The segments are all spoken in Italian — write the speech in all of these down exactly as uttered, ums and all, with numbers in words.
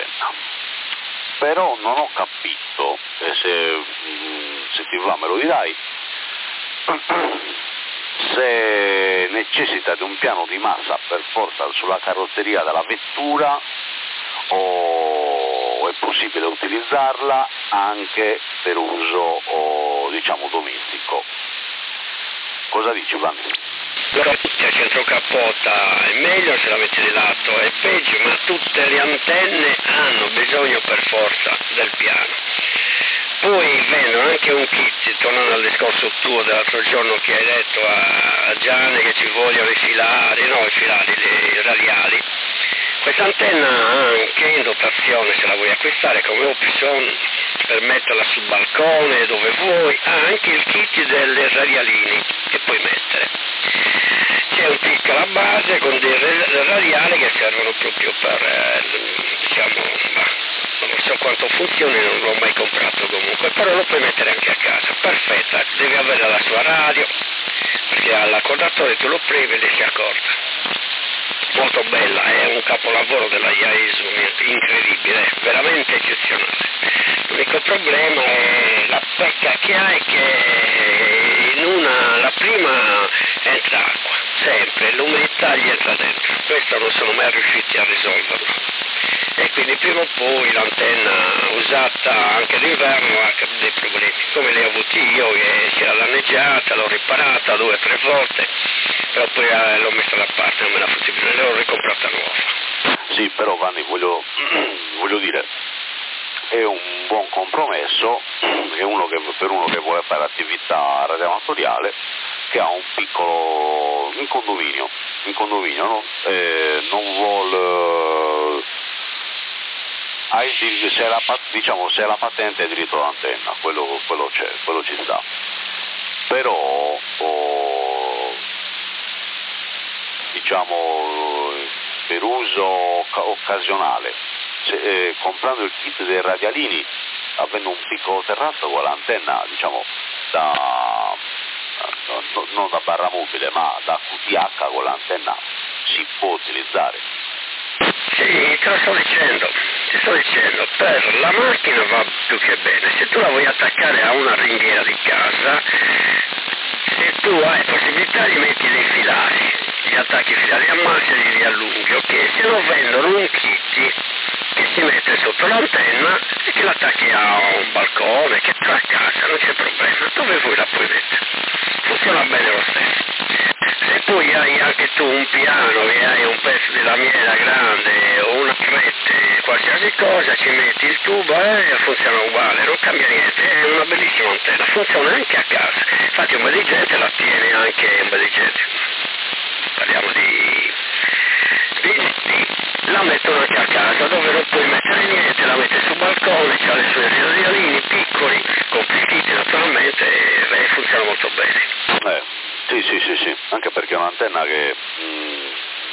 l'antenna. Però non ho capito, e se, se ti va me lo dirai, se necessita di un piano di massa per forza sulla carrozzeria della vettura o è possibile utilizzarla anche per uso o, diciamo domestico. Cosa dici, Vanni? C'è centro cappota, è meglio se la metti di lato, è peggio, ma tutte le antenne hanno bisogno per forza del piano. Poi vendono anche un kit, tornando al discorso tuo dell'altro giorno che hai detto a, a Gianni che ci vogliono i filari, no i filari, i radiali. Questa antenna anche in dotazione, se la vuoi acquistare come option per metterla sul balcone dove vuoi, ha anche il kit delle radialini che puoi mettere. C'è un kit alla base con dei radiali che servono proprio per, eh, diciamo, non so quanto funzioni, non l'ho mai comprato comunque, però lo puoi mettere anche a casa, perfetta, devi avere la sua radio, perché all'accordatore tu lo premi e lei si accorda. Molto bella, è un capolavoro della Yaesu, incredibile, veramente eccezionale. L'unico problema è la pecca che ha è che in una, la prima entra acqua, sempre, l'umidità gli entra dentro, questo non sono mai riusciti a risolverlo. E quindi prima o poi l'antenna usata anche d'inverno ha dei problemi, come li ho avuti io che si era danneggiata, l'ho riparata due o tre volte, però poi eh, l'ho messa da parte, non me la fossi più, l'ho ricomprata nuova. Sì, però Vanni, voglio, voglio dire, è un buon compromesso, è uno che, per uno che vuole fare attività radioamatoriale, che ha un piccolo, in condominio, in condominio no? eh, non vuole... Hai, se la, diciamo, se la patente è diritto d'antenna, quello, quello c'è, quello ci sta. Però, oh, diciamo, per uso occasionale, se, eh, comprando il kit dei radialini, avendo un piccolo terrazzo con l'antenna, diciamo, da, no, non da barra mobile, ma da Q T H con l'antenna si può utilizzare. Sì, te lo sto dicendo, ti sto dicendo, per la macchina va più che bene, se tu la vuoi attaccare a una ringhiera di casa, se tu hai possibilità di metti dei filari, gli attacchi i filari a massa e li allunghi, ok? Se no vendono un kit che si mette sotto l'antenna e che l'attacchi a un balcone, che sta a casa, non c'è problema, dove vuoi la puoi mettere, funziona bene lo stesso. Se poi hai anche tu un piano e hai un pezzo di lamiera grande o una rete, qualsiasi cosa, ci metti il tubo e funziona uguale, non cambia niente, è una bellissima antenna, funziona anche a casa, infatti un po' di gente la tiene anche, un po' di gente, parliamo di, di, di la mettono anche a casa dove non puoi mettere niente, la mette sul balcone, c'ha le sue radialini piccoli, complicati naturalmente e, e funziona molto bene. Eh. Sì, sì, sì, sì, anche perché è un'antenna che mh,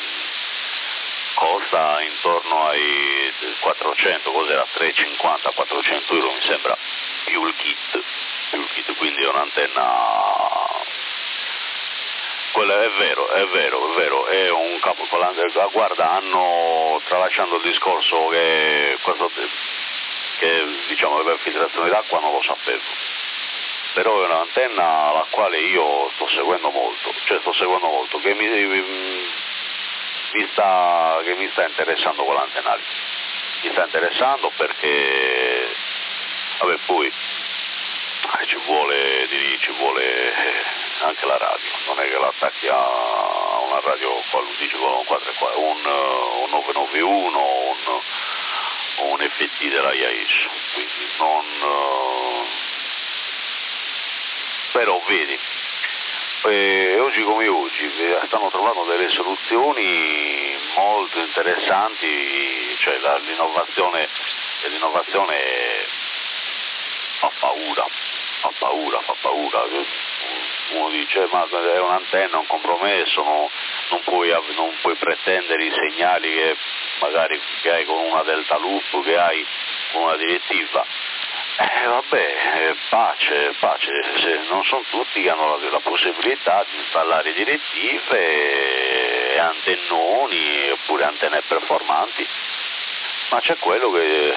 costa intorno ai quattrocento, cos'era, trecentocinquanta quattrocento euro mi sembra, più il kit, più il kit, quindi è un'antenna, quella è vero, è vero, è vero, è un capo, guarda, hanno, tralasciando il discorso che, questo, che diciamo per filtrazione d'acqua non lo sapevo. Però è un'antenna alla quale io sto seguendo molto, cioè sto seguendo molto, che mi, mi, sta, che mi sta interessando quell'antenna lì, mi sta interessando perché, vabbè poi ci vuole, ci vuole anche la radio, non è che l'attacchi a una radio dice con un, un, un nove nove uno, un, un F T della Yaesu, quindi non... Però vedi, eh, oggi come oggi eh, stanno trovando delle soluzioni molto interessanti, cioè la, l'innovazione, l'innovazione fa paura, fa paura, fa paura. Uno dice ma è un'antenna, un compromesso, no, non, puoi, non puoi pretendere i segnali che magari che hai con una Delta Loop, che hai con una direttiva. Eh vabbè, pace, pace, se non sono tutti che hanno la, la possibilità di installare direttive e antennoni oppure antenne performanti. ma c'è quello che,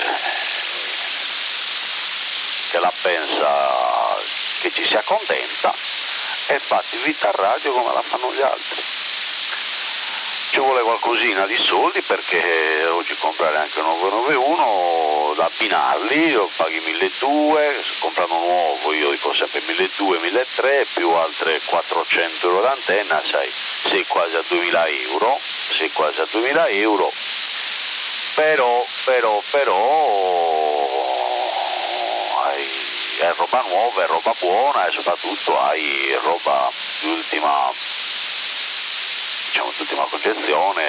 che la pensa, che ci si accontenta e fa attività radio come la fanno gli altri. Ci vuole qualcosina di soldi perché oggi comprare anche un nove nove uno, da abbinarli, lo paghi milleduecento, comprando nuovo io dico sempre milleduecento, milletrecento più altre quattrocento euro d'antenna, sai, sei quasi a duemila euro, sei quasi a duemila euro, però, però, però, hai, è roba nuova, è roba buona e soprattutto hai roba di ultima, diciamo di ultima concezione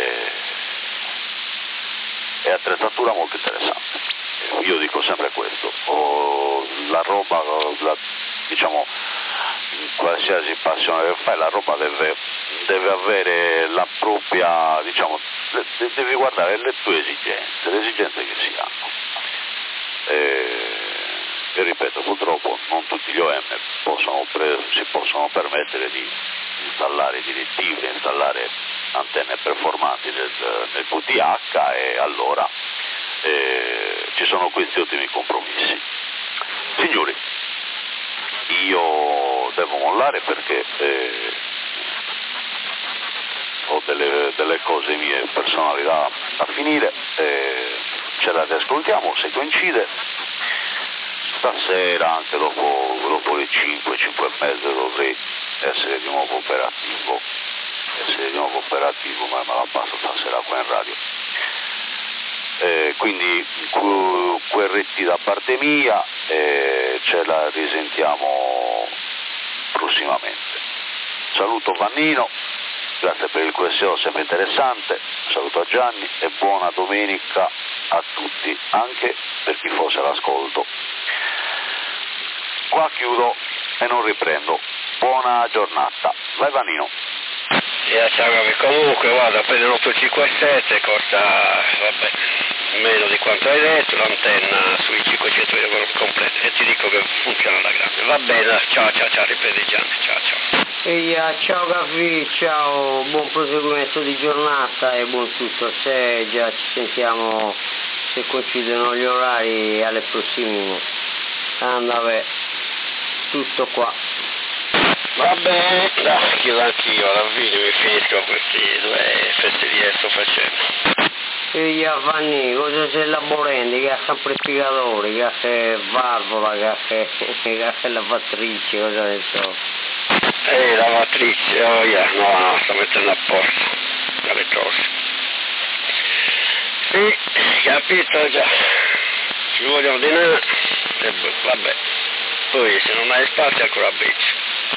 e attrezzatura molto interessante. Io dico sempre questo, o la roba, la, diciamo, qualsiasi passione che fai, la roba deve, deve avere la propria, diciamo, devi guardare le tue esigenze, le esigenze che si hanno. E, e ripeto, purtroppo non tutti gli O M possono pre, si possono permettere di installare i direttivi, di installare antenne performanti nel, nel V T H e allora eh, ci sono questi ottimi compromessi. Signori, io devo mollare perché eh, ho delle, delle cose mie personali da, da finire, eh, ce la riascoltiamo se coincide. Stasera, anche dopo, dopo le cinque, cinque e mezza dovrei essere di nuovo operativo, essere di nuovo operativo, ma me la passo stasera qua in radio. Eh, quindi Q R T da parte mia, eh, ce la risentiamo prossimamente. Saluto Vannino, grazie per il Q S O sempre interessante, saluto a Gianni e buona domenica a tutti, anche per chi fosse all'ascolto. Qua chiudo e non riprendo. Buona giornata. Vai Vannino. Yeah, ciao, comunque guarda, prendere l'otto cinque sette costa, vabbè, meno di quanto hai detto, l'antenna sui cinquecento euro completa e ti dico che funziona alla grande. Va bene, ciao ciao ciao, riprendi Gianni, ciao ciao. Eia, ciao Gaffi, ciao, buon proseguimento di giornata e buon tutto, se già ci sentiamo, se coincidono gli orari alle prossime. Andave, tutto qua. Va bene, dai, chiudo anch'io, alla fine mi finisco questi due fesserie che sto facendo. Eia Vanni, cosa sei laborando? Che ha sempre spiegatore, che ha valvola, che ha lavatrice, cosa ne so. Ehi, lavatrice, oh yeah, no, no, sto mettendo a posto le cose. Sì, capito già, ci vogliono ordinare, e vabbè, poi se non hai spazio ancora beccio.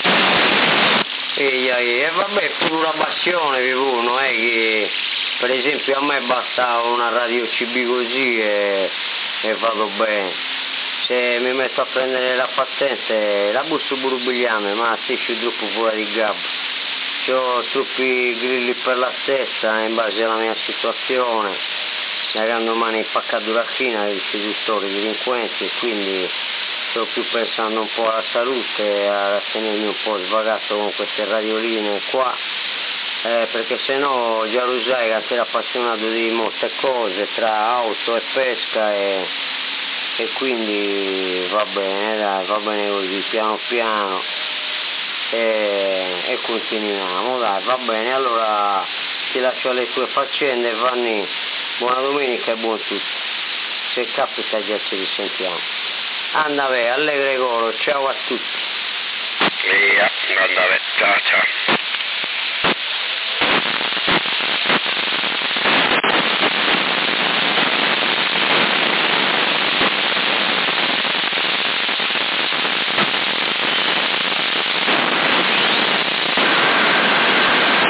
E, e vabbè, pure una passione che uno è che, per esempio, a me basta una radio C B così e, e vado bene. Se mi metto a prendere la patente, la busto pure bigliame, ma se esce troppo fuori di gabbo. C'ho troppi grilli per la testa in base alla mia situazione, da quando domani impaccatura china dei seduttori delinquenti, e quindi sto più pensando un po' alla salute, a tenermi un po' svagato con queste radioline qua, eh, perché se no già lo sai che sei appassionato di molte cose tra auto e pesca e, e quindi va bene, dai, va bene così, piano piano e, e continuiamo, dai, va bene, allora ti lascio alle tue faccende, Vanni, buona domenica e buon tutto, se capita già ci risentiamo. Andave, allegre coro, ciao a tutti. Via, andave, ciao ciao.